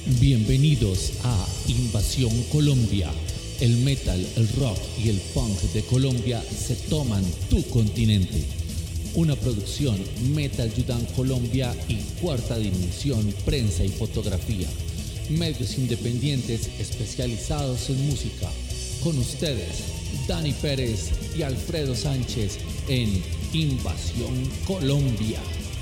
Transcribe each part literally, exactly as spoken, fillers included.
Bienvenidos a Invasión Colombia. El metal, el rock y el punk de Colombia se toman tu continente. Una producción Metal Yudan Colombia y Cuarta Dimensión Prensa y Fotografía. Medios independientes especializados en música. Con ustedes, Dani Pérez y Alfredo Sánchez en Invasión Colombia.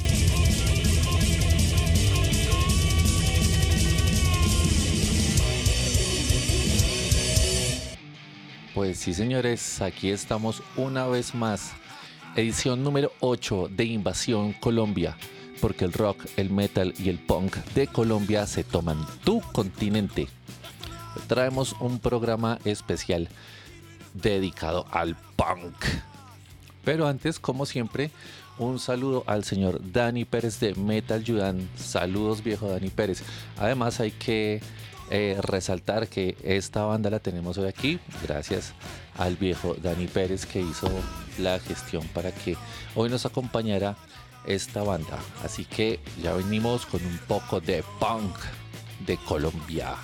Pues sí, señores, aquí estamos una vez más, edición número ocho de Invasión Colombia, porque el rock, el metal y el punk de Colombia se toman tu continente. Hoy traemos un programa especial dedicado al punk. Pero antes, como siempre, un saludo al señor Dani Pérez de Metal Yudan. Saludos, viejo Dani Pérez. Además, hay que Eh, resaltar que esta banda la tenemos hoy aquí gracias al viejo Dani Pérez, que hizo la gestión para que hoy nos acompañara esta banda. Así que ya venimos con un poco de punk de Colombia.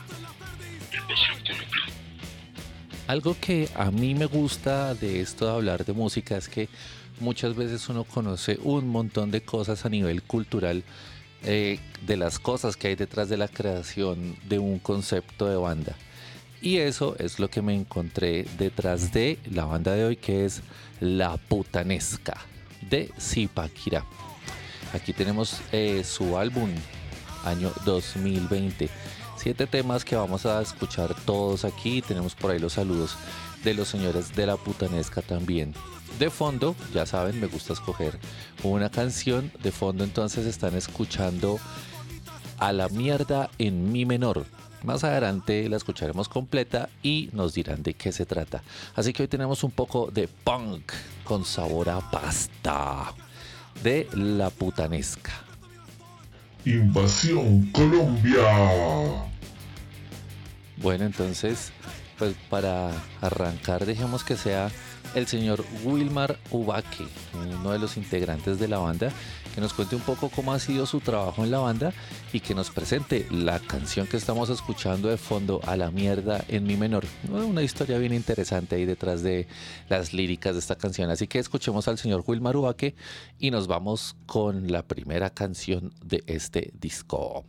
Algo que a mí me gusta de esto de hablar de música es que muchas veces uno conoce un montón de cosas a nivel cultural, Eh, de las cosas que hay detrás de la creación de un concepto de banda, y eso es lo que me encontré detrás de la banda de hoy, que es La Putanesca de Zipaquirá. Aquí tenemos eh, su álbum año dos mil veinte, siete temas que vamos a escuchar todos aquí. Tenemos por ahí los saludos de los señores de La Putanesca también. De fondo, ya saben, me gusta escoger una canción. De fondo entonces están escuchando A la Mierda en Mi menor. Más adelante la escucharemos completa y nos dirán de qué se trata. Así que hoy tenemos un poco de punk con sabor a pasta de La Putanesca. Invasión Colombia. Bueno, entonces, pues para arrancar, dejemos que sea el señor Wilmar Ubaque, uno de los integrantes de la banda, que nos cuente un poco cómo ha sido su trabajo en la banda y que nos presente la canción que estamos escuchando de fondo, A la Mierda en Mi menor. Una historia bien interesante ahí detrás de las líricas de esta canción. Así que escuchemos al señor Wilmar Ubaque y nos vamos con la primera canción de este disco.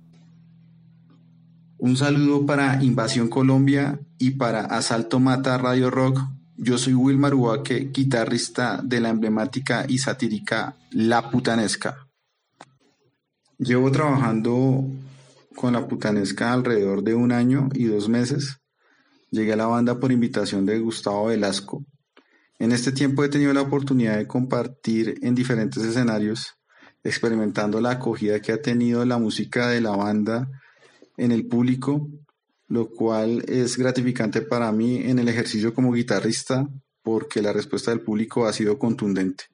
Un saludo para Invasión Colombia y para Asalto Mata Radio Rock. Yo soy Wilmar Ubaque, guitarrista de la emblemática y satírica La Putanesca. Llevo trabajando con La Putanesca alrededor de un año y dos meses. Llegué a la banda por invitación de Gustavo Velasco. En este tiempo he tenido la oportunidad de compartir en diferentes escenarios, experimentando la acogida que ha tenido la música de la banda en el público, lo cual es gratificante para mí en el ejercicio como guitarrista, porque la respuesta del público ha sido contundente.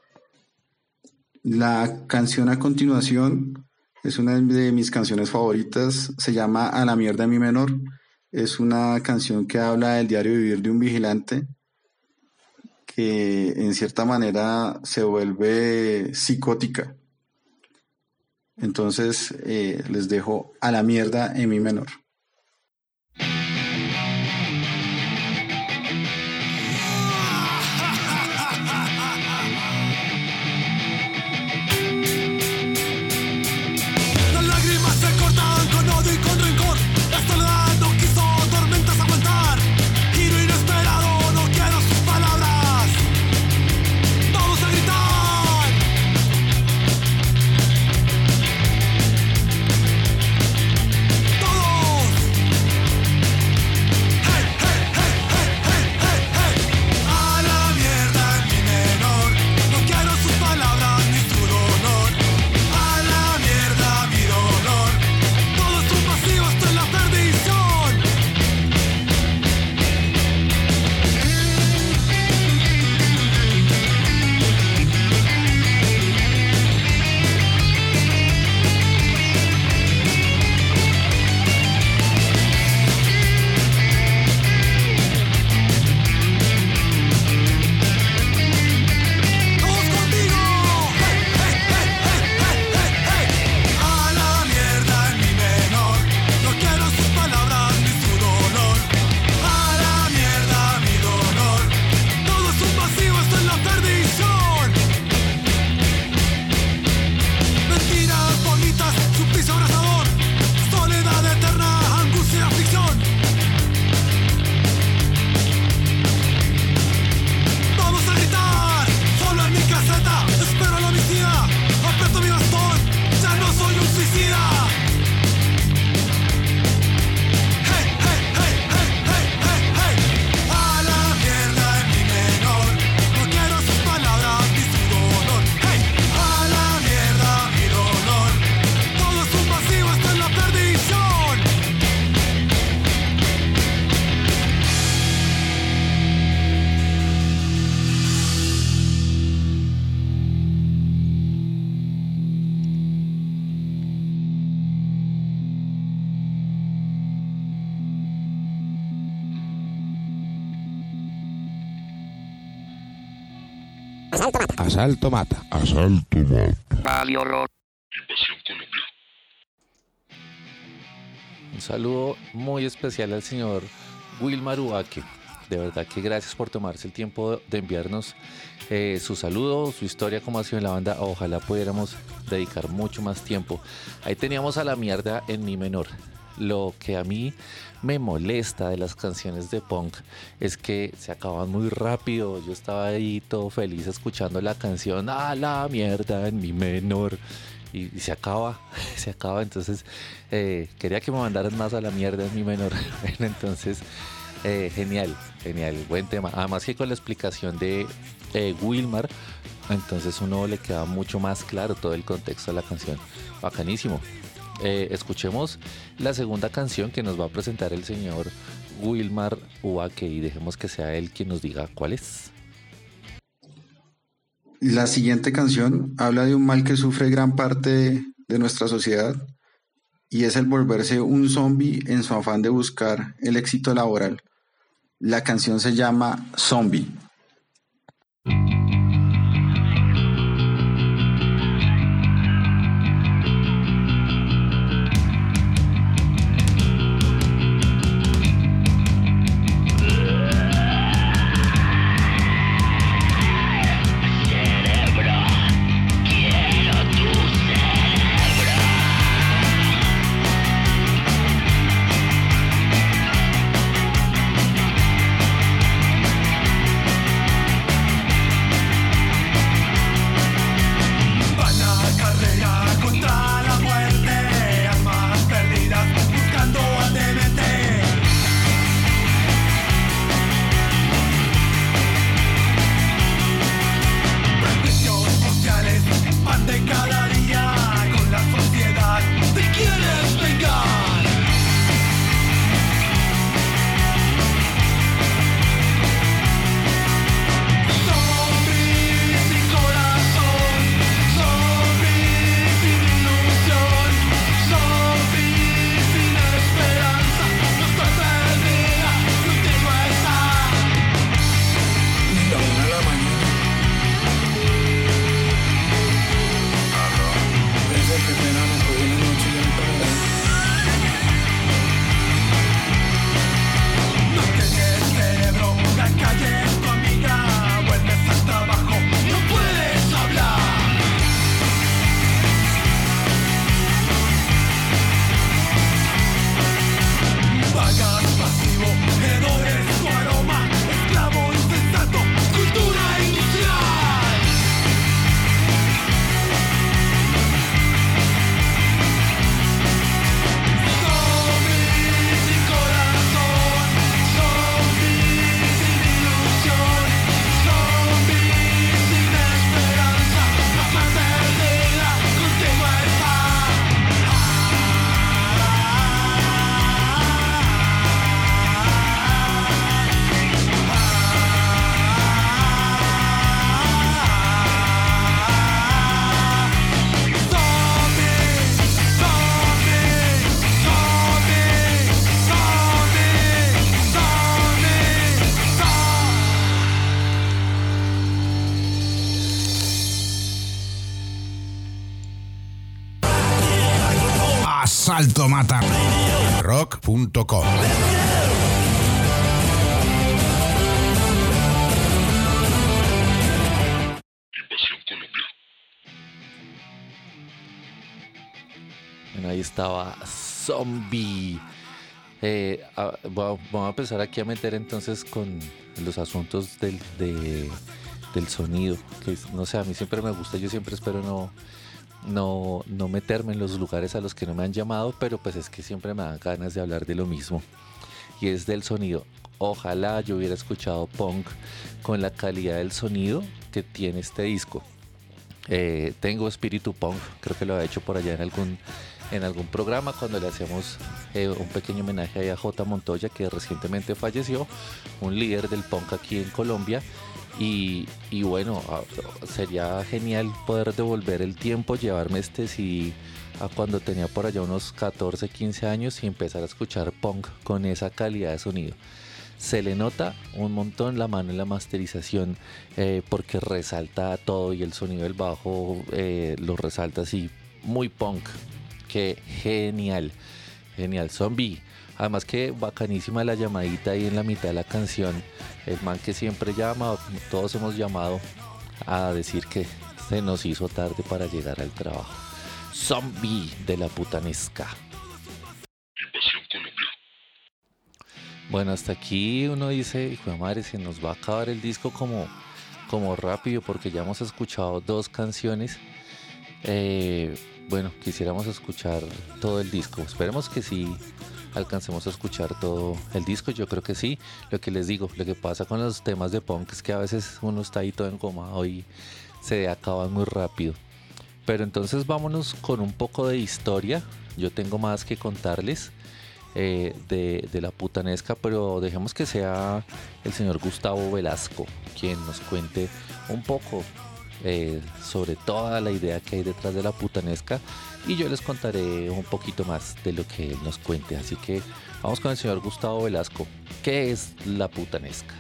La canción a continuación es una de mis canciones favoritas, se llama A la Mierda en Mi menor. Es una canción que habla del diario vivir de un vigilante que en cierta manera se vuelve psicótica. Entonces eh, les dejo A la Mierda en Mi menor. Todos Asalto mata. Asalto mata. Radio Rock. Invasión Colombia. Un saludo muy especial al señor Wilmar Ubaque. De verdad que gracias por tomarse el tiempo de enviarnos eh, su saludo, su historia, cómo ha sido en la banda. Ojalá pudiéramos dedicar mucho más tiempo. Ahí teníamos a La Mierda en mi menor. Lo que a mí me molesta de las canciones de punk es que se acaban muy rápido. Yo estaba ahí todo feliz escuchando la canción a la mierda en mi menor y, y se acaba, se acaba. Entonces eh, quería que me mandaran más a la mierda en mi menor. Entonces eh, genial, genial, buen tema. Además que con la explicación de eh, Wilmar, entonces uno le queda mucho más claro todo el contexto de la canción. Bacanísimo. Eh, escuchemos la segunda canción que nos va a presentar el señor Wilmar Ubaque y dejemos que sea él quien nos diga cuál es. La siguiente canción habla de un mal que sufre gran parte de, de nuestra sociedad y es el volverse un zombie en su afán de buscar el éxito laboral. La canción se llama Zombie. Asalto mata. rock punto com. Invasión Colombia. Bueno, ahí estaba Zombie. Eh, a, vamos a empezar aquí a meter entonces con los asuntos del, de, del sonido, que no sé, a mí siempre me gusta, yo siempre espero no, no, no meterme en los lugares a los que no me han llamado, pero pues es que siempre me dan ganas de hablar de lo mismo, y es del sonido. Ojalá yo hubiera escuchado punk con la calidad del sonido que tiene este disco. Eh, tengo espíritu punk, creo que lo he hecho por allá en algún en algún programa cuando le hacíamos eh, un pequeño homenaje a J. Montoya, que recientemente falleció, un líder del punk aquí en Colombia, y, y bueno, sería genial poder devolver el tiempo, llevarme este C D a cuando tenía por allá unos catorce, quince años y empezar a escuchar punk con esa calidad de sonido. Se le nota un montón la mano en la masterización eh, porque resalta todo y el sonido del bajo eh, lo resalta así, muy punk. Que genial, genial. Zombie. Además que bacanísima la llamadita ahí en la mitad de la canción. El man que siempre llama, todos hemos llamado a decir que se nos hizo tarde para llegar al trabajo. Zombie de la Putanesca. Invasión Colombia. Bueno, hasta aquí uno dice, hijo de madre, se nos va a acabar el disco como, como rápido porque ya hemos escuchado dos canciones. Eh, bueno, quisiéramos escuchar todo el disco. Esperemos que sí alcancemos a escuchar todo el disco. Yo creo que sí. Lo que les digo, lo que pasa con los temas de punk es que a veces uno está ahí todo engomado y se acaban muy rápido. Pero entonces vámonos con un poco de historia. Yo tengo más que contarles eh, de, de la Putanesca, pero dejemos que sea el señor Gustavo Velasco quien nos cuente un poco eh, sobre toda la idea que hay detrás de la Putanesca, y yo les contaré un poquito más de lo que él nos cuente. Así que vamos con el señor Gustavo Velasco. ¿Qué es la Putanesca?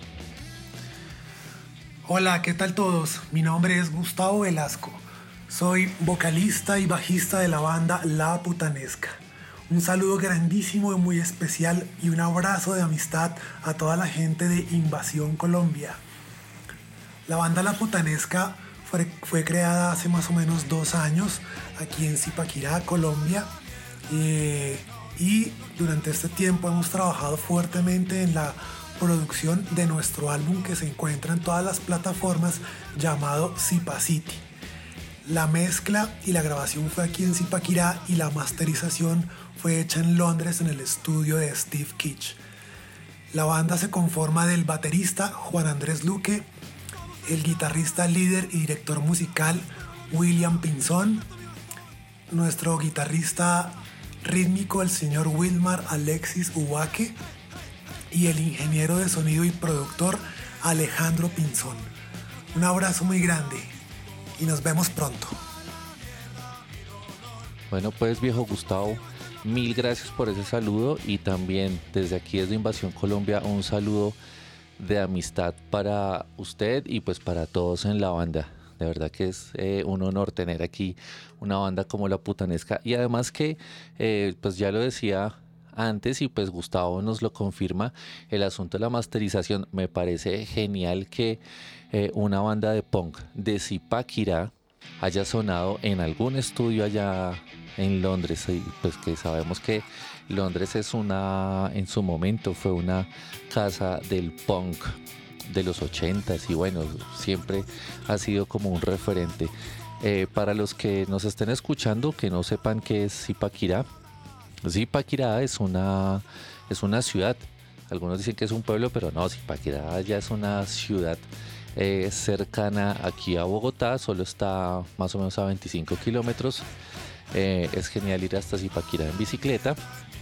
Hola, ¿qué tal todos? Mi nombre es Gustavo Velasco. Soy vocalista y bajista de la banda La Putanesca. Un saludo grandísimo y muy especial y un abrazo de amistad a toda la gente de Invasión Colombia. La banda La Putanesca fue, fue creada hace más o menos dos años aquí en Zipaquirá, Colombia. Eh, y durante este tiempo hemos trabajado fuertemente en la producción de nuestro álbum que se encuentra en todas las plataformas, llamado Zipa City. La mezcla y la grabación fue aquí en Zipaquirá y la masterización fue hecha en Londres en el estudio de Steve Kitsch. La banda se conforma del baterista Juan Andrés Luque, el guitarrista líder y director musical William Pinzón, nuestro guitarrista rítmico el señor Wilmar Alexis Ubaque y el ingeniero de sonido y productor Alejandro Pinzón. Un abrazo muy grande y nos vemos pronto. Bueno, pues viejo Gustavo, mil gracias por ese saludo, y también desde aquí desde Invasión Colombia un saludo de amistad para usted y pues para todos en la banda. De verdad que es eh, un honor tener aquí una banda como La Putanesca, y además que eh, pues ya lo decía antes y pues Gustavo nos lo confirma, el asunto de la masterización. Me parece genial que eh, una banda de punk de Zipaquirá haya sonado en algún estudio allá en Londres, y pues que sabemos que Londres es una, en su momento fue una casa del punk de los ochentas, y bueno, siempre ha sido como un referente. Eh, para los que nos estén escuchando que no sepan qué es Zipaquirá, Zipaquirá es una, es una ciudad. Algunos dicen que es un pueblo, pero no, Zipaquirá ya es una ciudad eh, cercana aquí a Bogotá, solo está más o menos a veinticinco kilómetros. Eh, es genial ir hasta Zipaquirá en bicicleta.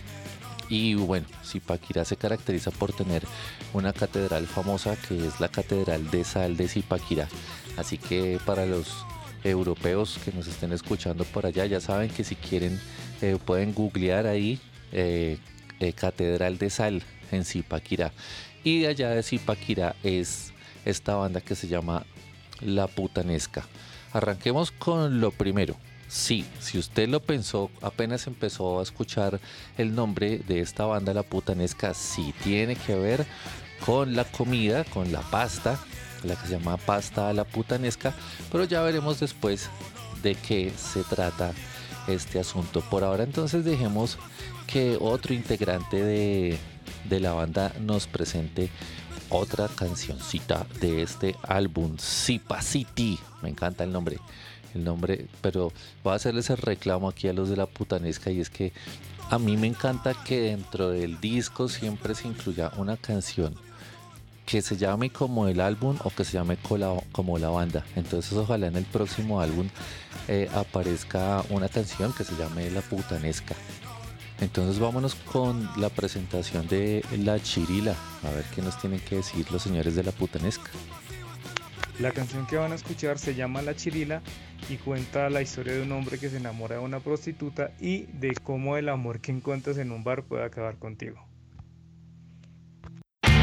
Y bueno, Zipaquirá se caracteriza por tener una catedral famosa que es la Catedral de Sal de Zipaquirá. Así que para los europeos que nos estén escuchando por allá, ya saben que si quieren eh, pueden googlear ahí eh, eh, Catedral de Sal en Zipaquirá. Y de allá de Zipaquirá es esta banda que se llama La Putanesca. Arranquemos con lo primero. Sí, si usted lo pensó, apenas empezó a escuchar el nombre de esta banda, La Putanesca, sí tiene que ver con la comida, con la pasta, la que se llama pasta a la putanesca, pero ya veremos después de qué se trata este asunto. Por ahora entonces dejemos que otro integrante de, de la banda nos presente otra cancioncita de este álbum, Zipa City. Me encanta el nombre. El nombre, pero voy a hacerles el reclamo aquí a los de La Putanesca, y es que a mí me encanta que dentro del disco siempre se incluya una canción que se llame como el álbum o que se llame como la banda. Entonces ojalá en el próximo álbum eh, aparezca una canción que se llame La Putanesca. Entonces vámonos con la presentación de La Chirila, a ver qué nos tienen que decir los señores de La Putanesca. La canción que van a escuchar se llama La Chirila y cuenta la historia de un hombre que se enamora de una prostituta y de cómo el amor que encuentras en un bar puede acabar contigo.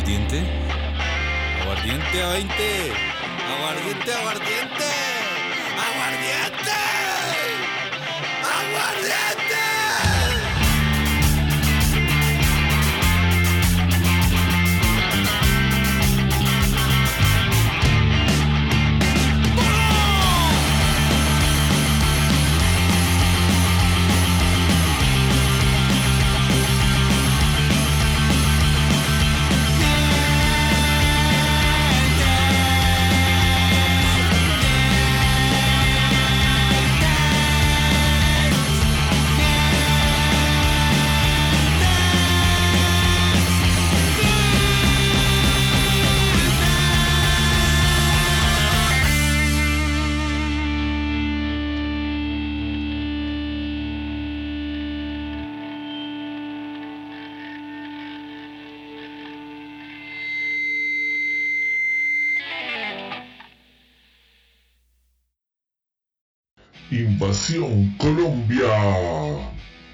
¿Aguardiente? ¡Aguardiente a veinte! ¡Aguardiente, aguardiente! ¡Aguardiente! ¡Aguardiente! Invasión Colombia.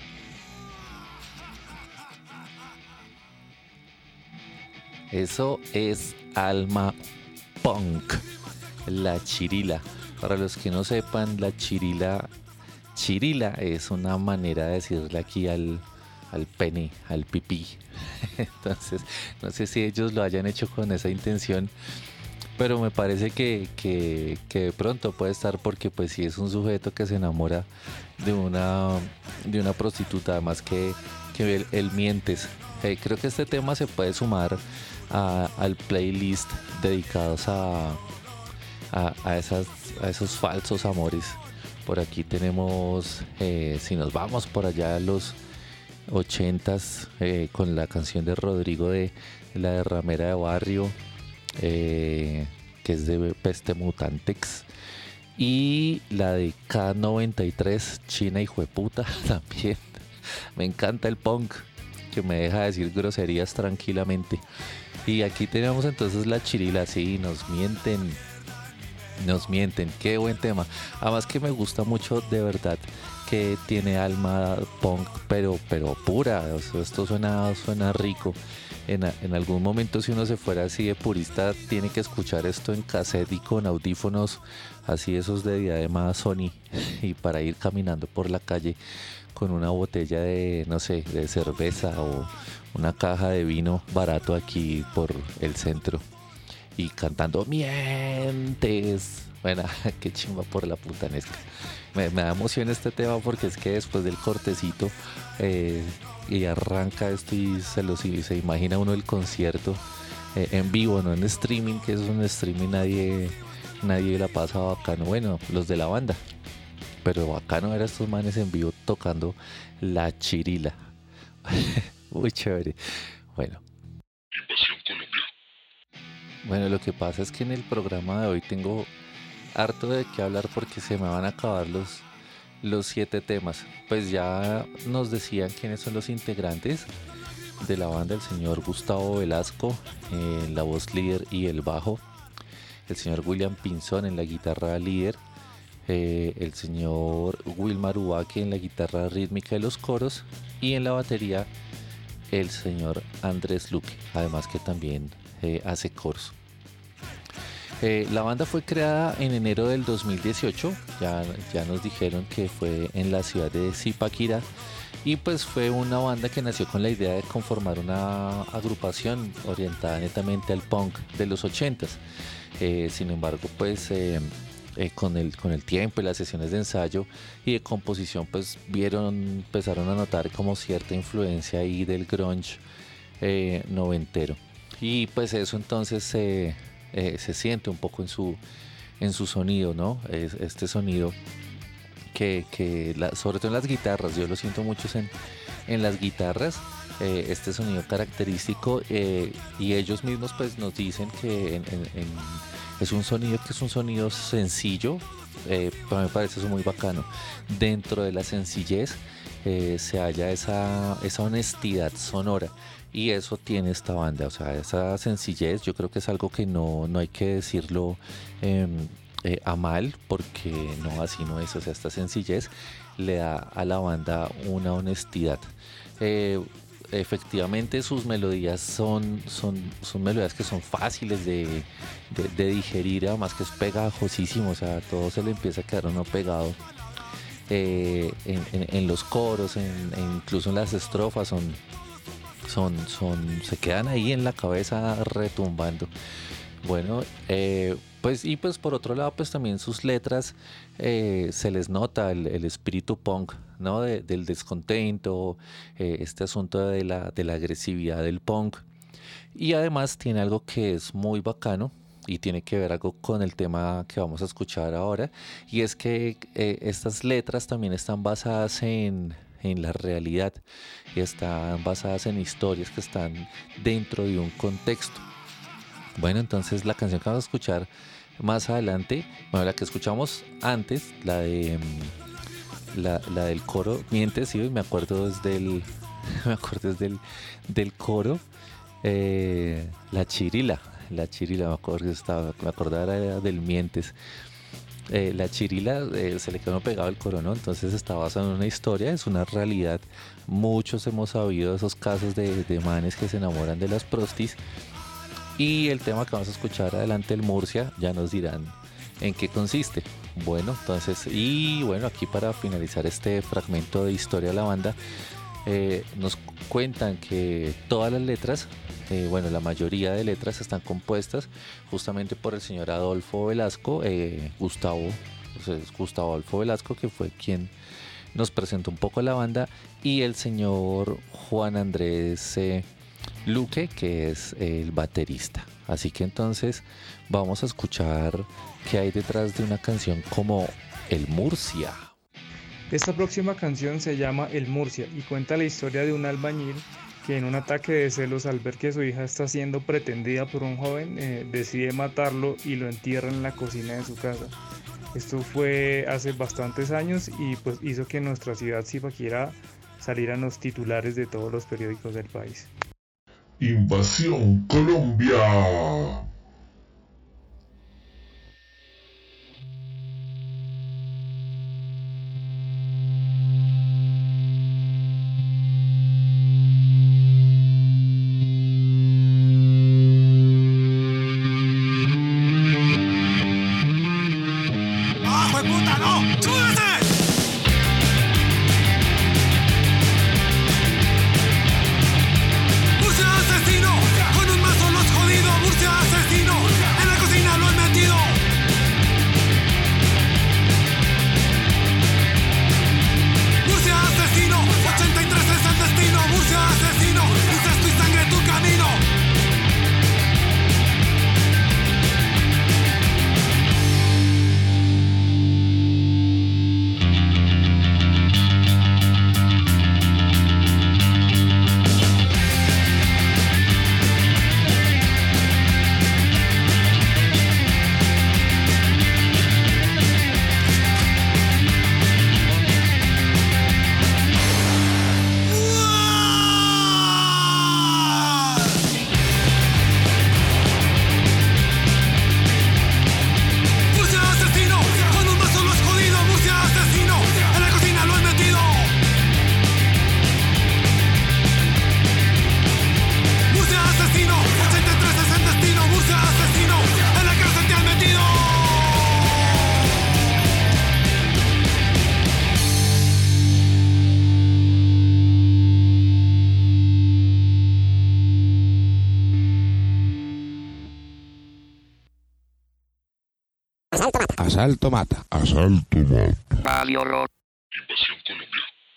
Eso es alma punk, la chirila. Para los que no sepan, la chirila, chirila es una manera de decirle aquí al, al pene, al pipí. Entonces, no sé si ellos lo hayan hecho con esa intención, pero me parece que, que, que de pronto puede estar, porque pues si es un sujeto que se enamora de una, de una prostituta, además que, que él, él mientes. Eh, creo que este tema se puede sumar a, al playlist dedicados a, a, a, esas, a esos falsos amores. Por aquí tenemos, eh, si nos vamos por allá a los ochentas, eh, con la canción de Rodrigo de La Derramera de Barrio, Eh, que es de Peste Mutantex, y la de K noventa y tres, China hijueputa, también. Me encanta el punk, que me deja decir groserías tranquilamente. Y aquí tenemos entonces la chirila. Sí, nos mienten, nos mienten, qué buen tema. Además que me gusta mucho, de verdad, que tiene alma punk, pero, pero pura. O sea, esto suena, suena rico. En, en algún momento, si uno se fuera así de purista, tiene que escuchar esto en cassette y con audífonos así, esos de diadema Sony, y para ir caminando por la calle con una botella de, no sé, de cerveza o una caja de vino barato aquí por el centro y cantando mientes. Bueno, qué chimba por la putanesca. Me, me da emoción este tema, porque es que después del cortecito eh, y arranca esto y se, lo, se imagina uno el concierto eh, en vivo, no en streaming, que es un streaming nadie, nadie la pasa bacano. Bueno, los de la banda, pero bacano ver a estos manes en vivo tocando la chirila. Muy chévere. Bueno. Invasión Colombia. Bueno, lo que pasa es que en el programa de hoy tengo harto de qué hablar, porque se me van a acabar los, los siete temas. Pues ya nos decían quiénes son los integrantes de la banda: el señor Gustavo Velasco en eh, la voz líder y el bajo, el señor William Pinzón en la guitarra líder, eh, el señor Wilmar Ubaque en la guitarra rítmica y los coros, y en la batería el señor Andrés Luque, además que también eh, hace coros. Eh, la banda fue creada en enero del dos mil dieciocho, ya, ya nos dijeron que fue en la ciudad de Zipaquirá, y pues fue una banda que nació con la idea de conformar una agrupación orientada netamente al punk de los ochentas. Eh, sin embargo, pues eh, eh, con, el, con el tiempo y las sesiones de ensayo y de composición, pues vieron, empezaron a notar como cierta influencia ahí del grunge eh, noventero, y pues eso entonces eh, Eh, se siente un poco en su, en su sonido, ¿no? Es, este sonido que, que la, sobre todo en las guitarras, yo lo siento mucho en, en las guitarras, eh, este sonido característico, eh, y ellos mismos pues nos dicen que en, en, en, es un sonido que es un sonido sencillo, eh, pero me parece eso muy bacano. Dentro de la sencillez eh, se halla esa, esa honestidad sonora. Y eso tiene esta banda, o sea, esa sencillez. Yo creo que es algo que no, no hay que decirlo eh, eh, a mal, porque no, así no es. O sea, esta sencillez le da a la banda una honestidad. Eh, efectivamente sus melodías son, son, son melodías que son fáciles de, de, de digerir, además que es pegajosísimo, o sea, todo se le empieza a quedar uno pegado. Eh, en, en, en los coros, en, en incluso en las estrofas, son, son, son, se quedan ahí en la cabeza retumbando. Bueno, eh, pues y pues por otro lado, pues también sus letras eh, se les nota el, el espíritu punk, ¿no? De, del descontento, eh, este asunto de la, de la agresividad del punk. Y además tiene algo que es muy bacano y tiene que ver algo con el tema que vamos a escuchar ahora, y es que eh, estas letras también están basadas en, en la realidad y están basadas en historias que están dentro de un contexto. Bueno, entonces la canción que vamos a escuchar más adelante, bueno, la que escuchamos antes, la de la, la del coro, mientes, sí, me acuerdo desde el me acuerdo desde el del coro, eh, la chirila, la chirila, me acuerdo, estaba, me acordaba era del mientes. Eh, la chirila eh, se le quedó pegado el coro, ¿no? Entonces está basado en una historia, es una realidad. Muchos hemos sabido de esos casos de, de manes que se enamoran de las prostis. Y el tema que vamos a escuchar adelante, el Murcia, ya nos dirán en qué consiste. Bueno, entonces, y bueno, aquí para finalizar este fragmento de historia de la banda, eh, nos cuentan que todas las letras, eh, bueno, la mayoría de letras están compuestas justamente por el señor Adolfo Velasco, eh, Gustavo, o sea, Gustavo Adolfo Velasco, que fue quien nos presentó un poco la banda, y el señor Juan Andrés eh, Luque, que es el baterista. Así que entonces vamos a escuchar qué hay detrás de una canción como El Murcia. Esta próxima canción se llama El Murcia y cuenta la historia de un albañil que en un ataque de celos al ver que su hija está siendo pretendida por un joven, eh, decide matarlo y lo entierra en la cocina de su casa. Esto fue hace bastantes años y pues hizo que nuestra ciudad Zipaquirá saliera en los titulares de todos los periódicos del país. Invasión Colombia. Asalto mata. Asalto mata. Radio Rock. Invasión Colombia.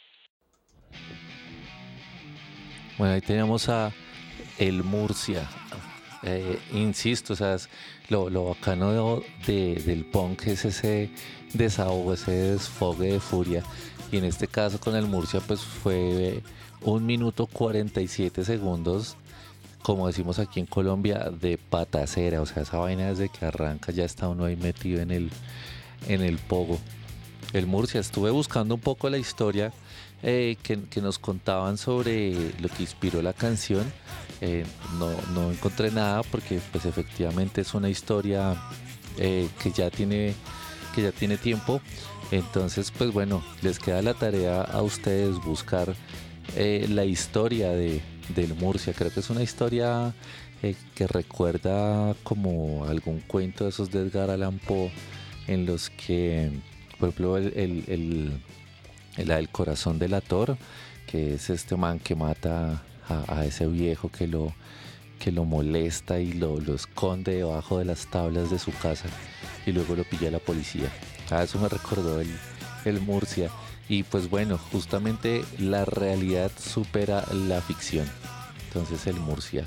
Bueno, ahí tenemos a El Murcia. Eh, insisto, o sea, es lo, lo bacano de, de, del punk es ese desahogo, ese desfogue de furia. Y en este caso con El Murcia, pues fue un minuto cuarenta y siete segundos, como decimos aquí en Colombia, de patacera. O sea, esa vaina desde que arranca ya está uno ahí metido en el, en el pogo. El Murcia, estuve buscando un poco la historia eh, que, que nos contaban sobre lo que inspiró la canción. Eh, no, no encontré nada porque pues efectivamente es una historia eh, que ya tiene que ya tiene tiempo. Entonces pues bueno, les queda la tarea a ustedes buscar eh, la historia de, del Murcia. Creo que es una historia eh, que recuerda como algún cuento de esos de Edgar Allan Poe, en los que, por ejemplo, el, el, el, el, el corazón delator, que es este man que mata a, a ese viejo que lo, que lo molesta y lo, lo esconde debajo de las tablas de su casa y luego lo pilla la policía. A eso me recordó el, el Murcia. Y pues bueno, justamente la realidad supera la ficción. Entonces el Murcia,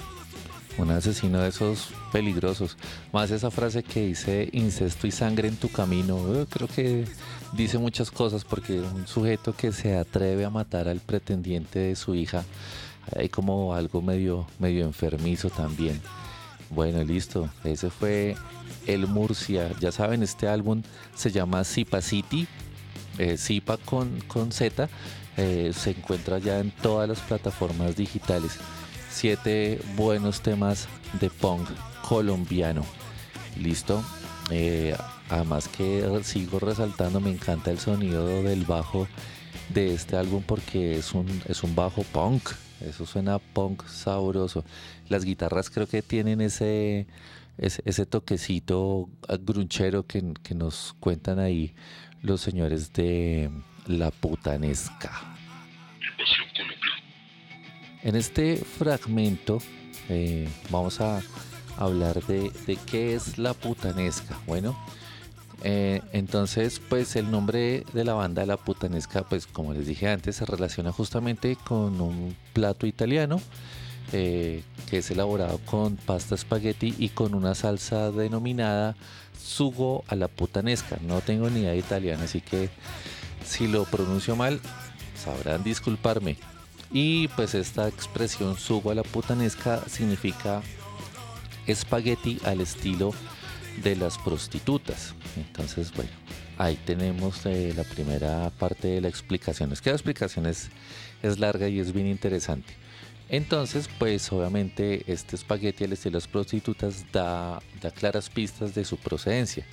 un asesino de esos peligrosos. Más esa frase que dice incesto y sangre en tu camino, uh, creo que dice muchas cosas, porque un sujeto que se atreve a matar al pretendiente de su hija, hay como algo medio, medio enfermizo también. Bueno, listo, ese fue el Murcia. Ya saben, este álbum se llama Zipa City, eh, Zipa con, con Z, eh, se encuentra ya en todas las plataformas digitales. Siete buenos temas de punk colombiano. Listo. Eh, además que sigo resaltando, me encanta el sonido del bajo de este álbum, porque es un, es un bajo punk. Eso suena punk sabroso. Las guitarras creo que tienen ese, ese, ese toquecito grunchero que, que nos cuentan ahí los señores de La Putanesca. Invasión Colombia. En este fragmento eh, vamos a hablar de, de qué es La Putanesca. Bueno, eh, entonces pues el nombre de la banda La Putanesca, pues como les dije antes, se relaciona justamente con un plato italiano eh, que es elaborado con pasta espagueti y con una salsa denominada sugo alla putanesca. No tengo ni idea de italiano, así que si lo pronuncio mal sabrán disculparme. Y pues esta expresión sugo alla putanesca significa espagueti al estilo de las prostitutas. Entonces, bueno, ahí tenemos eh, la primera parte de la explicación. Es que la explicación es, es larga y es bien interesante. Entonces, pues obviamente este espagueti al estilo de las prostitutas da, da claras pistas de su procedencia.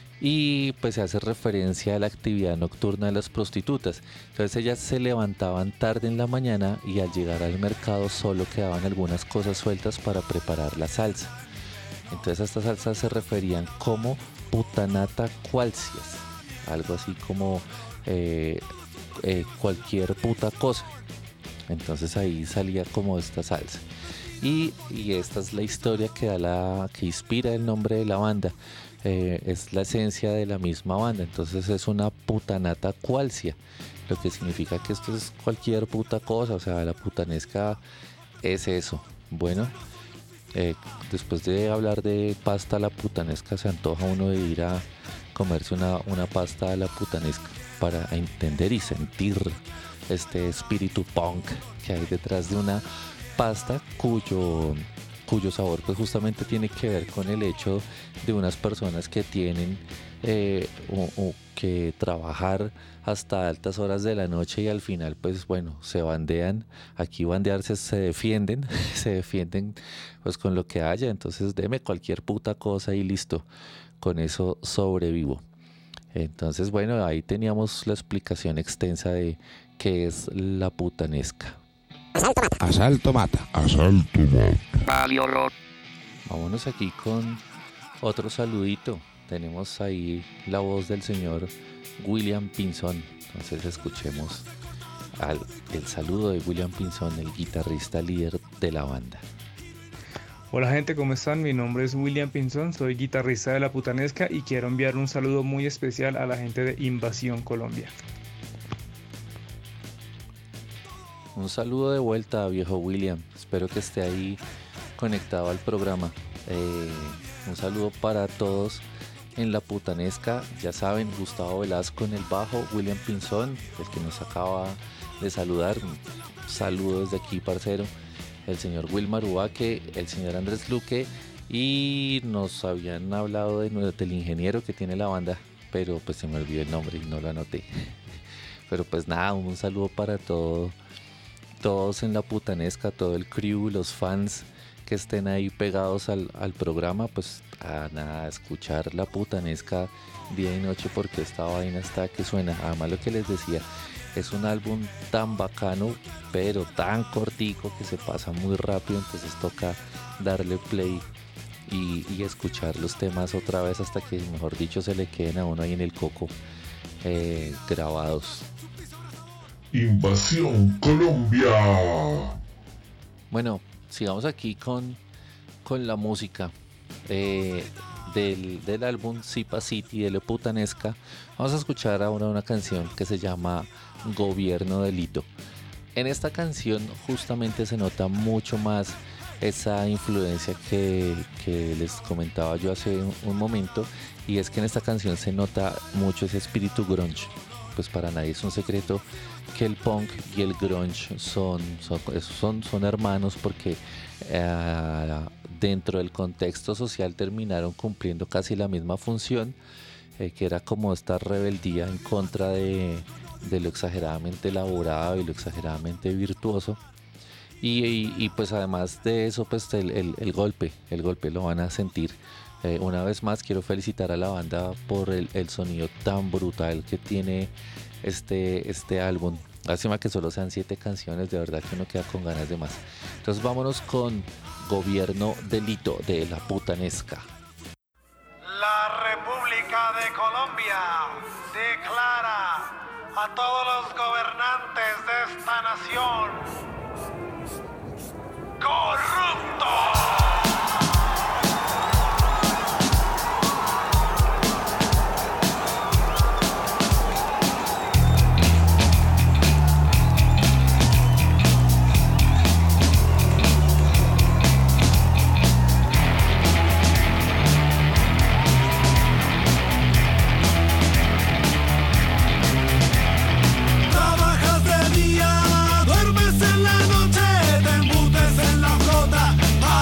Y pues se hace referencia a la actividad nocturna de las prostitutas. Entonces ellas se levantaban tarde en la mañana y al llegar al mercado solo quedaban algunas cosas sueltas para preparar la salsa. Entonces a esta salsa se referían como putanata qualsias, algo así como eh, eh, cualquier puta cosa. Entonces ahí salía como esta salsa. Y, y esta es la historia que da la, que inspira el nombre de la banda. Eh, es la esencia de la misma banda. Entonces es una putanata qualsia, lo que significa que esto es cualquier puta cosa. O sea, la putanesca es eso. Bueno, eh, después de hablar de pasta a la putanesca, se antoja uno de ir a comerse una, una pasta a la putanesca para entender y sentir este espíritu punk que hay detrás de una pasta cuyo, cuyo sabor pues justamente tiene que ver con el hecho de unas personas que tienen eh, o, o que trabajar hasta altas horas de la noche y al final pues bueno, se bandean. Aquí bandearse se defienden, se defienden pues con lo que haya. Entonces deme cualquier puta cosa y listo, con eso sobrevivo. Entonces bueno, ahí teníamos la explicación extensa de qué es la putanesca. Asalto mata. Asalto mata. Vámonos aquí con otro saludito. Tenemos ahí la voz del señor William Pinzón. Entonces escuchemos al, el saludo de William Pinzón, el guitarrista líder de la banda. Hola gente, ¿cómo están? Mi nombre es William Pinzón, soy guitarrista de La Putanesca y quiero enviar un saludo muy especial a la gente de Invasión Colombia. Un saludo de vuelta, viejo William. Espero que esté ahí conectado al programa. Eh, un saludo para todos en La Putanesca. Ya saben, Gustavo Velasco en el bajo, William Pinzón, el que nos acaba de saludar. Un saludo desde aquí, parcero. El señor Wilmar Ubaque, el señor Andrés Luque. Y nos habían hablado de, del ingeniero que tiene la banda, pero pues se me olvidó el nombre y no lo anoté. Pero pues nada, un saludo para todo. Todos en La Putanesca, todo el crew, los fans que estén ahí pegados al, al programa, pues a nada, a escuchar La Putanesca día y noche, porque esta vaina está que suena. Además, lo que les decía, es un álbum tan bacano, pero tan cortico que se pasa muy rápido, entonces toca darle play y, y escuchar los temas otra vez hasta que, mejor dicho, se le queden a uno ahí en el coco eh, grabados. Invasión Colombia. Bueno, sigamos aquí con, con la música eh, del, del álbum Zipa City de La Putanesca. Vamos a escuchar ahora una canción que se llama Gobierno Delito. En esta canción justamente se nota mucho más esa influencia que, que les comentaba yo hace un, un momento, y es que en esta canción se nota mucho ese espíritu grunge. Pues para nadie es un secreto que el punk y el grunge son, son, son, son hermanos, porque eh, dentro del contexto social terminaron cumpliendo casi la misma función, eh, que era como esta rebeldía en contra de, de lo exageradamente elaborado y lo exageradamente virtuoso. Y, y, y pues además de eso, pues el, el, el golpe, el golpe lo van a sentir. Eh, una vez más quiero felicitar a la banda por el, el sonido tan brutal que tiene este, este álbum. Lástima que solo sean siete canciones, de verdad que uno queda con ganas de más. Entonces vámonos con Gobierno Delito de La Putanesca. La República de Colombia declara a todos los gobernantes de esta nación corruptos. Duermes en la noche, te embutes en la flota.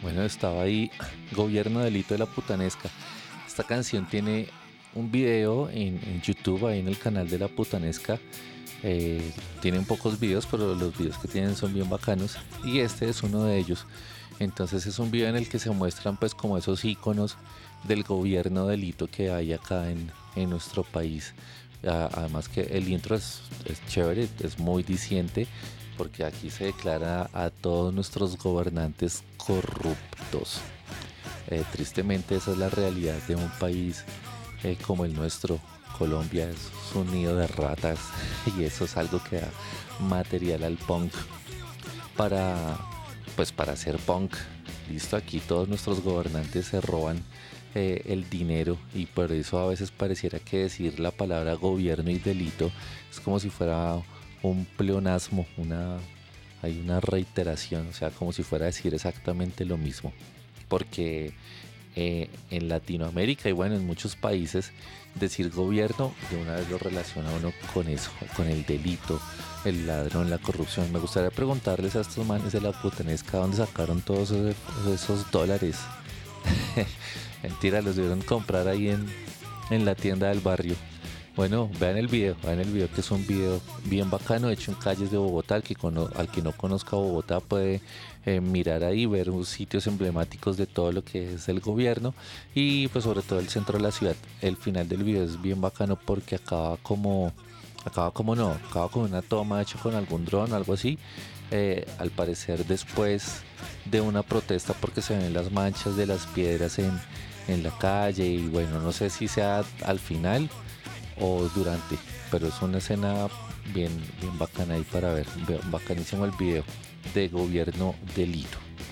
Bueno, estaba ahí Gobierno Delito de la Putanesca. Esta canción tiene un video en, en YouTube, ahí en el canal de la Putanesca. Eh, tienen pocos videos, pero los videos que tienen son bien bacanos y este es uno de ellos. Entonces es un video en el que se muestran pues como esos iconos del gobierno delito que hay acá en, en nuestro país. Además que el intro es, es chévere, es muy diciente, porque aquí se declara a todos nuestros gobernantes corruptos. Eh, tristemente esa es la realidad de un país eh, como el nuestro. Colombia es un nido de ratas y eso es algo que da material al punk para, pues para hacer punk. Listo, aquí todos nuestros gobernantes se roban eh, el dinero y por eso a veces pareciera que decir la palabra gobierno y delito es como si fuera un pleonasmo, una, hay una reiteración, o sea, como si fuera a decir exactamente lo mismo, porque eh, en Latinoamérica y bueno, en muchos países decir gobierno de una vez lo relaciona uno con eso, con el delito, el ladrón, la corrupción. Me gustaría preguntarles a estos manes de la Putanesca dónde sacaron todos esos, esos dólares. Mentira, los debieron comprar ahí en, en la tienda del barrio. Bueno, vean el video, vean el video que es un video bien bacano, hecho en calles de Bogotá. Al que, cono, al que no conozca Bogotá puede eh, mirar ahí, ver unos sitios emblemáticos de todo lo que es el gobierno y pues sobre todo el centro de la ciudad. El final del video es bien bacano porque acaba como, acaba como no, acaba con una toma hecha con algún dron, algo así. Eh, al parecer después de una protesta porque se ven las manchas de las piedras en, en la calle y bueno, no sé si sea al final o durante, pero es una escena bien, bien bacana ahí para ver, bacanísimo el video de Gobierno Delito.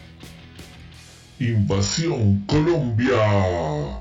Invasión Colombia.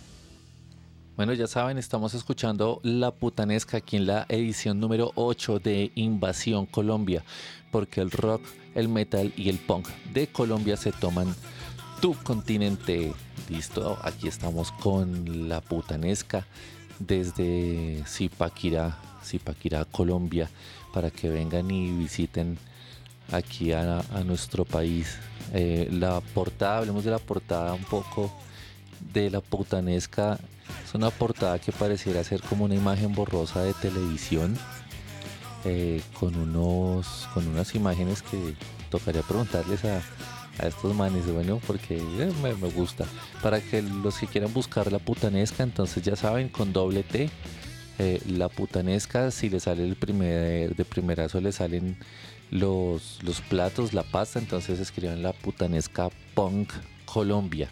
Bueno, ya saben, estamos escuchando La Putanesca aquí en la edición número ocho de Invasión Colombia, porque el rock, el metal y el punk de Colombia se toman tu continente. Listo, aquí estamos con La Putanesca desde Zipaquirá, Zipaquirá, Colombia, para que vengan y visiten aquí a, a nuestro país. Eh, la portada, hablemos de la portada un poco de La Putanesca. Es una portada que pareciera ser como una imagen borrosa de televisión, eh, con unos, con unas imágenes que tocaría preguntarles a a estos manes, bueno, porque eh, me, me gusta. Para que los que quieran buscar La Putanesca, entonces ya saben, con doble T, eh, La Putanesca, si le sale el primer, de primerazo le salen los, los platos, la pasta, entonces escriban La Putanesca Punk Colombia.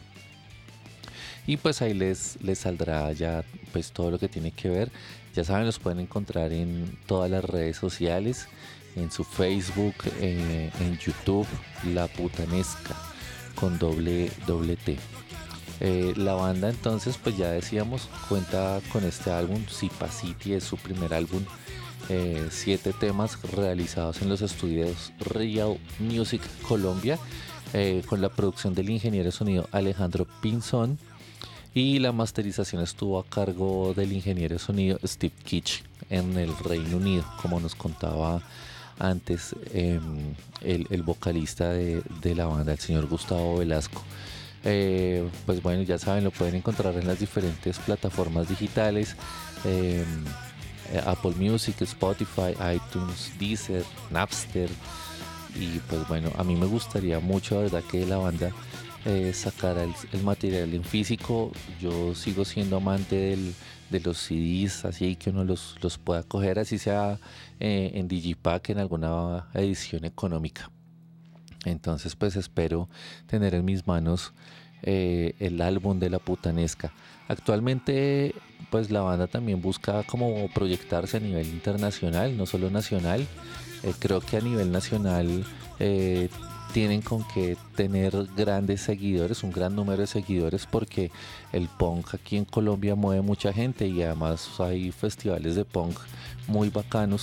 Y pues ahí les, les saldrá ya pues todo lo que tiene que ver. Ya saben, los pueden encontrar en todas las redes sociales, en su Facebook, eh, en YouTube, La Putanesca con doble, doble T. Eh, la banda entonces, pues ya decíamos, cuenta con este álbum. Zipa City es su primer álbum, eh, siete temas realizados en los estudios Real Music Colombia, eh, con la producción del ingeniero de sonido Alejandro Pinzón, y la masterización estuvo a cargo del ingeniero de sonido Steve Kitsch en el Reino Unido, como nos contaba antes eh, el, el vocalista de, de la banda, el señor Gustavo Velasco. Eh, pues bueno, ya saben, lo pueden encontrar en las diferentes plataformas digitales, eh, Apple Music, Spotify, iTunes, Deezer, Napster. Y pues bueno, a mí me gustaría mucho, la verdad, que la banda eh, sacara el, el material en físico. Yo sigo siendo amante del de los C Ds, así que uno los, los pueda coger, así sea eh, en Digipack, en alguna edición económica. Entonces pues espero tener en mis manos eh, el álbum de La Putanesca. Actualmente pues la banda también busca como proyectarse a nivel internacional, no solo nacional. Eh, creo que a nivel nacional eh, tienen con que tener grandes seguidores, un gran número de seguidores, porque el punk aquí en Colombia mueve mucha gente y además hay festivales de punk muy bacanos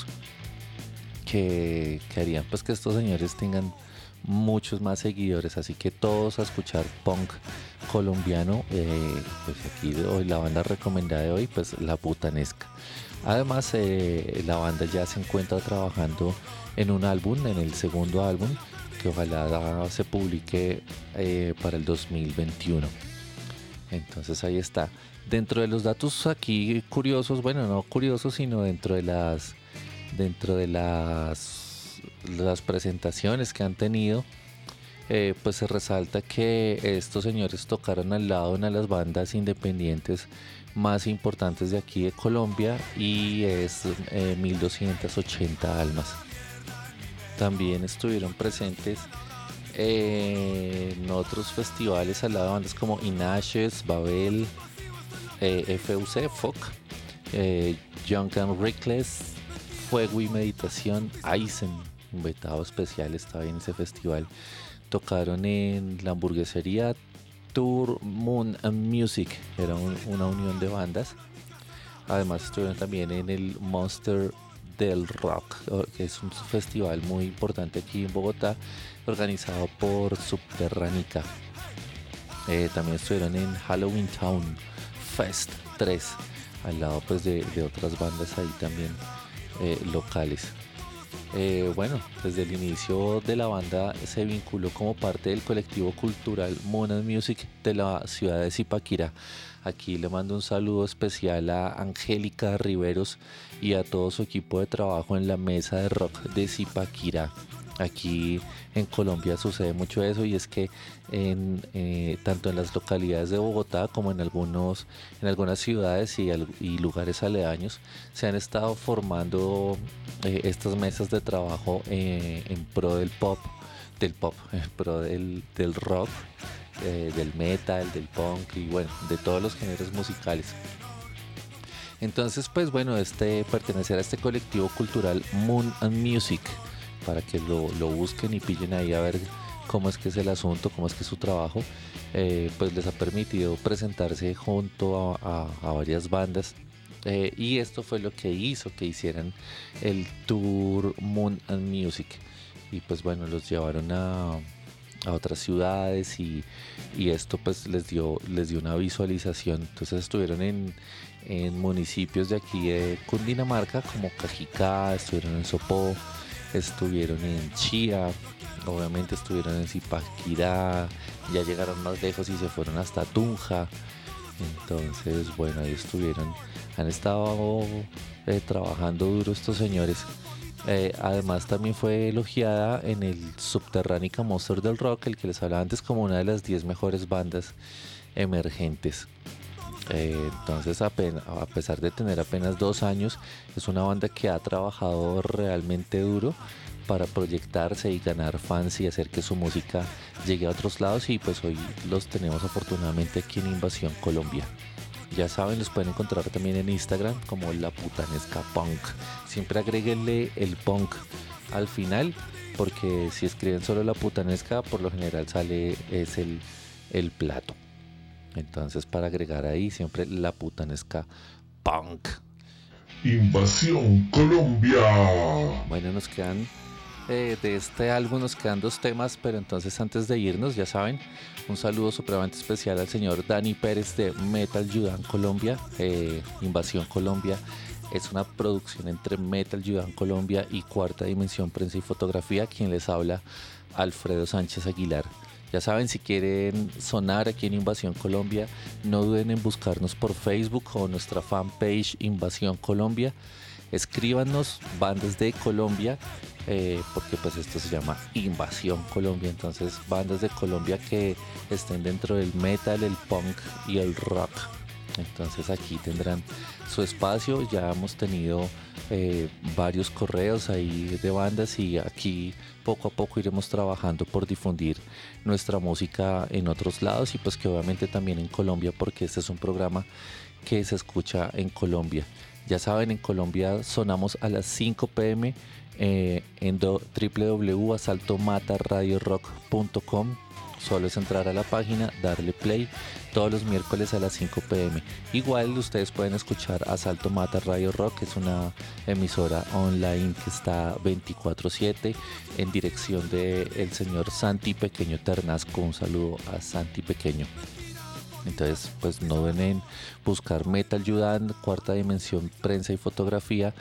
que, que harían pues que estos señores tengan muchos más seguidores. Así que todos a escuchar punk colombiano. Eh, pues aquí de hoy la banda recomendada de hoy, pues La Putanesca. Además eh, la banda ya se encuentra trabajando en un álbum, en el segundo álbum, que ojalá se publique eh, para el dos mil veintiuno. Entonces ahí está. Dentro de los datos aquí curiosos, bueno, no curiosos, sino dentro de las dentro de las las presentaciones que han tenido, eh, pues se resalta que estos señores tocaron al lado de una de las bandas independientes más importantes de aquí de Colombia, y es eh, mil doscientas ochenta Almas. También estuvieron presentes eh, en otros festivales al lado de bandas como In Ashes, Babel, eh, F U C, F O C, eh, Young and Reckless, Fuego y Meditación, Aizen, invitado especial, estaba en ese festival. Tocaron en la hamburguesería Tour Moon and Music, era un, una unión de bandas. Además estuvieron también en el Monster del Rock, que es un festival muy importante aquí en Bogotá, organizado por Subterránica. Eh, también estuvieron en Halloween Town Fest tres, al lado pues de, de otras bandas ahí también eh, locales. Eh, bueno, desde el inicio de la banda se vinculó como parte del colectivo cultural Moon and Music de la ciudad de Zipaquirá. Aquí le mando un saludo especial a Angélica Riveros y a todo su equipo de trabajo en la mesa de rock de Zipaquirá. Aquí en Colombia sucede mucho eso, y es que en, eh, tanto en las localidades de Bogotá como en algunos en algunas ciudades y, y lugares aledaños se han estado formando eh, estas mesas de trabajo eh, en pro del pop, del pop, en pro del, del rock, eh, del metal, del punk y bueno, de todos los géneros musicales. Entonces, pues bueno, este pertenecer a este colectivo cultural Moon and Music, para que lo, lo busquen y pillen ahí a ver cómo es que es el asunto, cómo es que es su trabajo, eh, pues les ha permitido presentarse junto a, a, a varias bandas, eh, y esto fue lo que hizo que hicieran el Tour Moon and Music, y pues bueno, los llevaron a, a otras ciudades y, y esto pues les dio, les dio una visualización. Entonces estuvieron en, en municipios de aquí de Cundinamarca como Cajicá, estuvieron en Sopó, estuvieron en Chía, obviamente estuvieron en Zipaquirá, ya llegaron más lejos y se fueron hasta Tunja. Entonces bueno, ahí estuvieron, han estado eh, trabajando duro estos señores. Eh, además también fue elogiada en el Subterránica Monster del Rock, el que les hablaba antes, como una de las diez mejores bandas emergentes. Eh, entonces apenas, a pesar de tener apenas dos años, es una banda que ha trabajado realmente duro para proyectarse y ganar fans y hacer que su música llegue a otros lados, y pues hoy los tenemos afortunadamente aquí en Invasión Colombia. Ya saben, los pueden encontrar también en Instagram como La Putanesca Punk. Siempre agréguenle el punk al final, porque si escriben solo La Putanesca, por lo general sale es el, el plato. Entonces, para agregar ahí siempre La Putanesca Punk. Invasión Colombia. Bueno, nos quedan eh, de este álbum nos quedan dos temas, pero entonces antes de irnos, ya saben, un saludo supremamente especial al señor Dani Pérez de Metal Yudan Colombia. eh, Invasión Colombia es una producción entre Metal Yudan Colombia y Cuarta Dimensión Prensa y Fotografía. Quien les habla, Alfredo Sánchez Aguilar. Ya saben, si quieren sonar aquí en Invasión Colombia, no duden en buscarnos por Facebook o nuestra fanpage Invasión Colombia. Escríbanos, bandas de Colombia, eh, porque pues esto se llama Invasión Colombia. Entonces, bandas de Colombia que estén dentro del metal, el punk y el rock. Entonces aquí tendrán su espacio. Ya hemos tenido eh, varios correos ahí de bandas, y aquí poco a poco iremos trabajando por difundir nuestra música en otros lados, y pues que obviamente también en Colombia, porque este es un programa que se escucha en Colombia. Ya saben, en Colombia sonamos a las cinco pe eme eh, en doble u doble u doble u punto asalto mata radio rock punto com. Solo es entrar a la página, darle play, todos los miércoles a las cinco pe eme. Igual ustedes pueden escuchar Asalto Mata Radio Rock, que es una emisora online que está veinticuatro siete en dirección del señor Santi Pequeño Ternasco. Un saludo a Santi Pequeño. Entonces, pues no duden en buscar Metal Yudan, Cuarta Dimensión Prensa y Fotografía,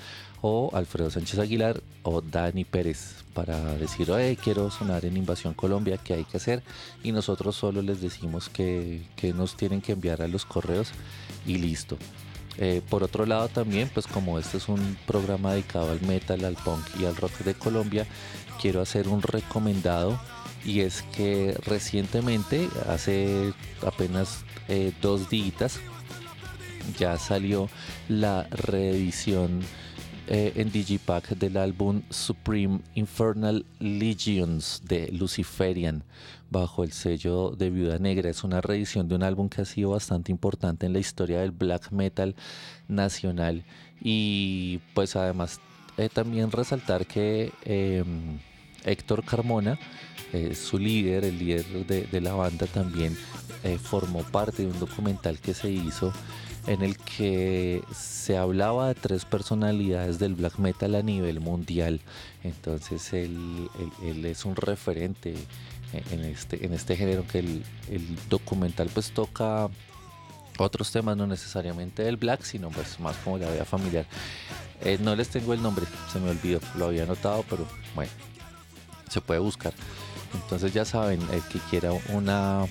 o Alfredo Sánchez Aguilar o Dani Pérez para decir, oye, quiero sonar en Invasión Colombia, ¿qué hay que hacer? Y nosotros solo les decimos que, que nos tienen que enviar a los correos y listo. Eh, por otro lado también, pues como este es un programa dedicado al metal, al punk y al rock de Colombia, quiero hacer un recomendado, y es que recientemente, hace apenas eh, dos días, ya salió la reedición eh, en Digipack del álbum Supreme Infernal Legions de Luciferian bajo el sello de Viuda Negra. Es una reedición de un álbum que ha sido bastante importante en la historia del black metal nacional, y pues además eh, también resaltar que eh, Héctor Carmona, eh, su líder, el líder de, de la banda, también eh, formó parte de un documental que se hizo en el que se hablaba de tres personalidades del black metal a nivel mundial. Entonces él, él, él es un referente en este, en este género, que el, el documental pues toca otros temas, no necesariamente del black, sino pues más como la vida familiar. Eh, no les tengo el nombre, se me olvidó, lo había anotado, pero bueno, se puede buscar. Entonces ya saben, el que quiera una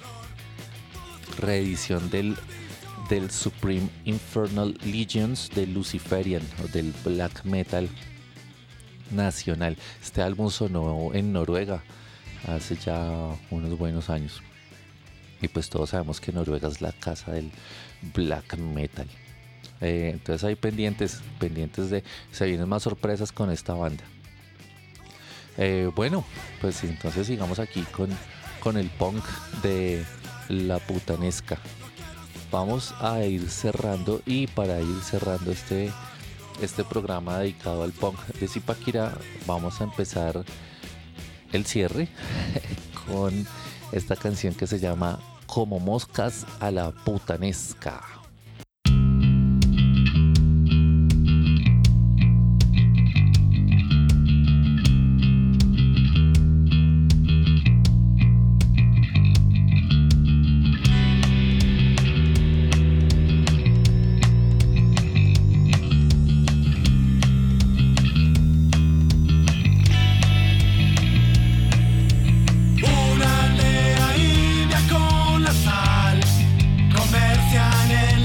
reedición del del Supreme Infernal Legions de Luciferian, o del black metal nacional. Este álbum sonó en Noruega hace ya unos buenos años, y pues todos sabemos que Noruega es la casa del black metal. Eh, entonces hay pendientes, pendientes de, se vienen más sorpresas con esta banda. Eh, bueno, pues entonces sigamos aquí con, con el punk de La Putanesca. Vamos a ir cerrando, y para ir cerrando este, este programa dedicado al punk de Zipaquirá, vamos a empezar el cierre con esta canción que se llama Como Moscas a la Putanesca. Una aldea india con la sal, comercian en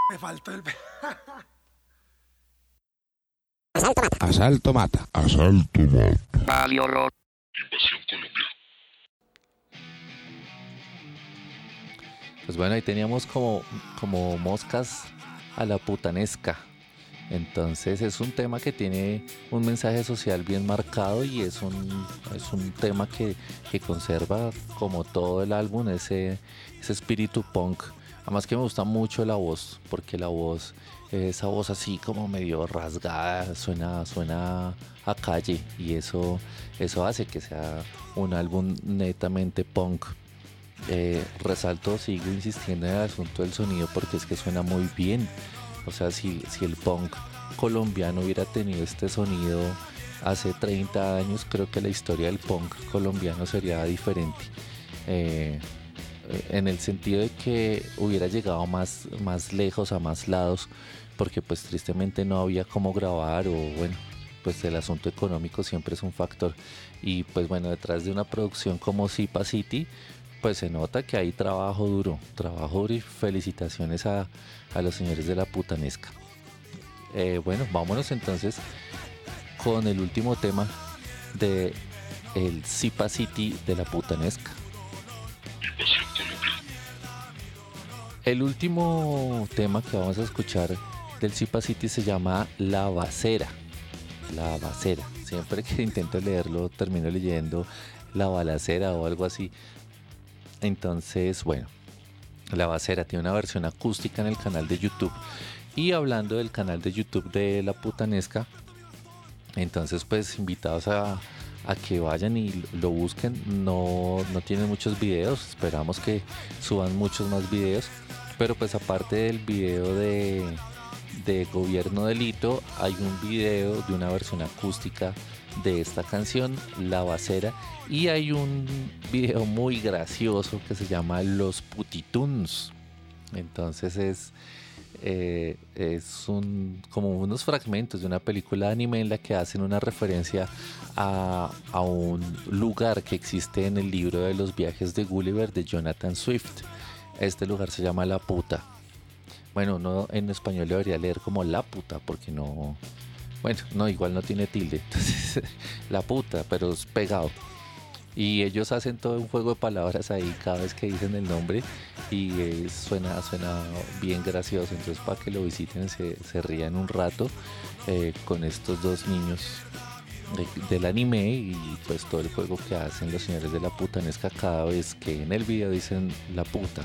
Me faltó el... Asalto mata. Asalto mata. Radio Rock. Invasión Colombia. Pues bueno, ahí teníamos como, como moscas a la putanesca. Entonces es un tema que tiene un mensaje social bien marcado y es un, es un tema que, que conserva como todo el álbum ese, ese espíritu punk. Además que me gusta mucho la voz, porque la voz, esa voz así como medio rasgada, suena, suena a calle y eso, eso hace que sea un álbum netamente punk. Eh, resalto, sigo insistiendo en el asunto del sonido porque es que suena muy bien. O sea, si, si el punk colombiano hubiera tenido este sonido hace treinta años, creo que la historia del punk colombiano sería diferente. Eh, en el sentido de que hubiera llegado más, más lejos, a más lados, porque pues tristemente no había cómo grabar o bueno, pues el asunto económico siempre es un factor. Y pues bueno, detrás de una producción como Zipa City, pues se nota que hay trabajo duro, trabajo duro y felicitaciones a, a los señores de la putanesca. Eh, bueno, vámonos entonces con el último tema de el Zipa City de la putanesca. El último tema que vamos a escuchar del Zipa City se llama La Bacera. La Bacera. Siempre que intento leerlo termino leyendo La Balacera o algo así. Entonces, bueno, La Bacera tiene una versión acústica en el canal de YouTube. Y hablando del canal de YouTube de La Putanesca, entonces pues invitados a, a que vayan y lo busquen. No, no tiene muchos videos, esperamos que suban muchos más videos. Pero pues aparte del video de, de Gobierno Delito, hay un video de una versión acústica de esta canción, La Bacera, y hay un video muy gracioso que se llama Los Putitunes. Entonces es, eh, es un, como unos fragmentos de una película de anime en la que hacen una referencia a, a un lugar que existe en el libro de los viajes de Gulliver de Jonathan Swift. Este lugar se llama La Puta. Bueno, no, en español debería leer como La Puta porque no... Bueno, no, igual no tiene tilde. Entonces, La Puta, pero es pegado. Y ellos hacen todo un juego de palabras ahí cada vez que dicen el nombre y eh, suena, suena bien gracioso. Entonces para que lo visiten se, se rían un rato eh, con estos dos niños de, del anime y pues todo el juego que hacen los señores de La Putanesca cada vez que en el video dicen La Puta.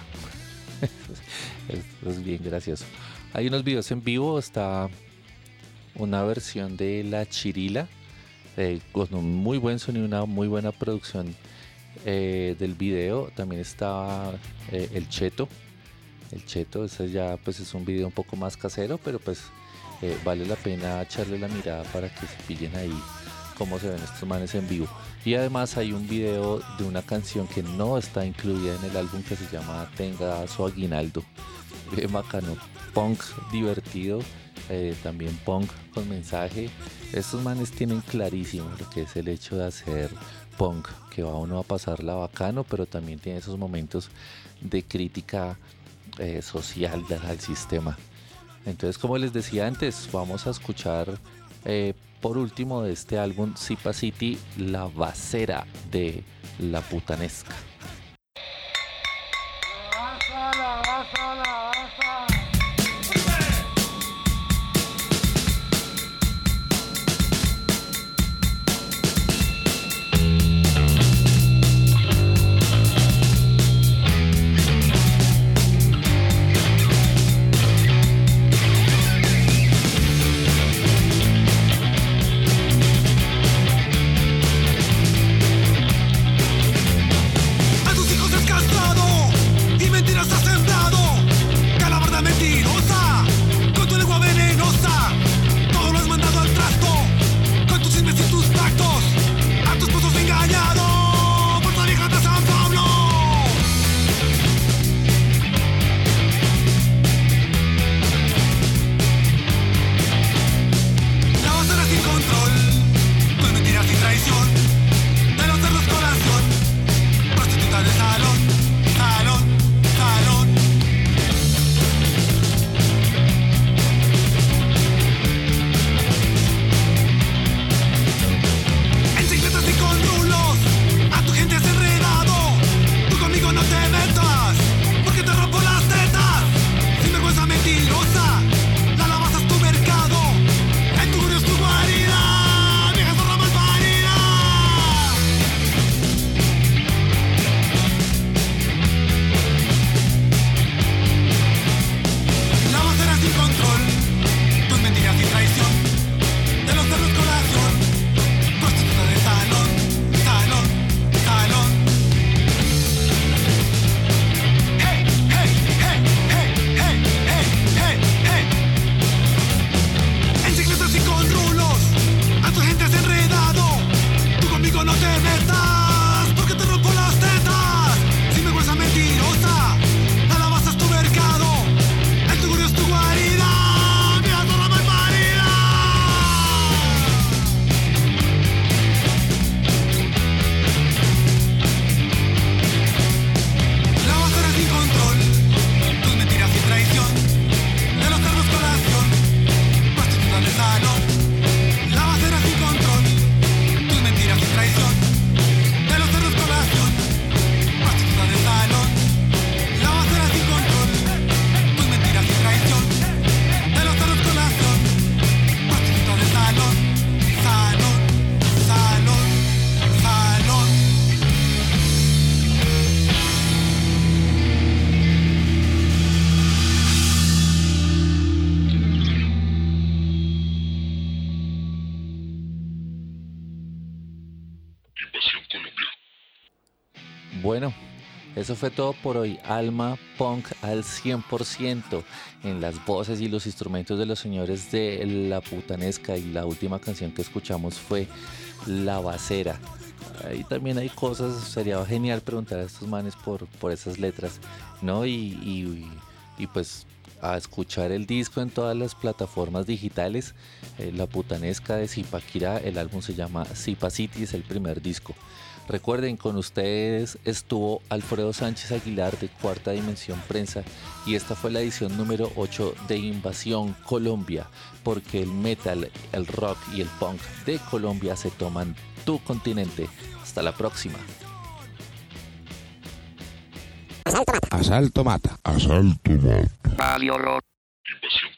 es, es bien gracioso. Hay unos videos en vivo, está una versión de La Chirila eh, con un muy buen sonido, una muy buena producción eh, del video. También está eh, el Cheto el Cheto, ese ya pues es un video un poco más casero, pero pues eh, vale la pena echarle la mirada para que se pillen ahí cómo se ven estos manes en vivo. Y además hay un video de una canción que no está incluida en el álbum que se llama Tenga su aguinaldo. Bien bacano, punk divertido, eh, también punk con mensaje. Estos manes tienen clarísimo lo que es el hecho de hacer punk, que va uno a pasarla bacano, pero también tiene esos momentos de crítica eh, social al sistema. Entonces, como les decía antes, vamos a escuchar eh, por último de este álbum Zipa City, La Bacera de La Putanesca. I Invasión Colombia. Bueno, eso fue todo por hoy. Alma Punk al cien por ciento en las voces y los instrumentos de los señores de La Putanesca, y la última canción que escuchamos fue La Bacera. Ahí también hay cosas, sería genial preguntar a estos manes por, por esas letras, ¿no? Y, y, y pues a escuchar el disco en todas las plataformas digitales. eh, La Putanesca de Zipaquirá, el álbum se llama Zipa City, es el primer disco. Recuerden, con ustedes estuvo Alfredo Sánchez Aguilar de Cuarta Dimensión Prensa, y esta fue la edición número ocho de Invasión Colombia, porque el metal, el rock y el punk de Colombia se toman tu continente. Hasta la próxima. Asalto mata. Asalto mata. Radio Rock. Invasión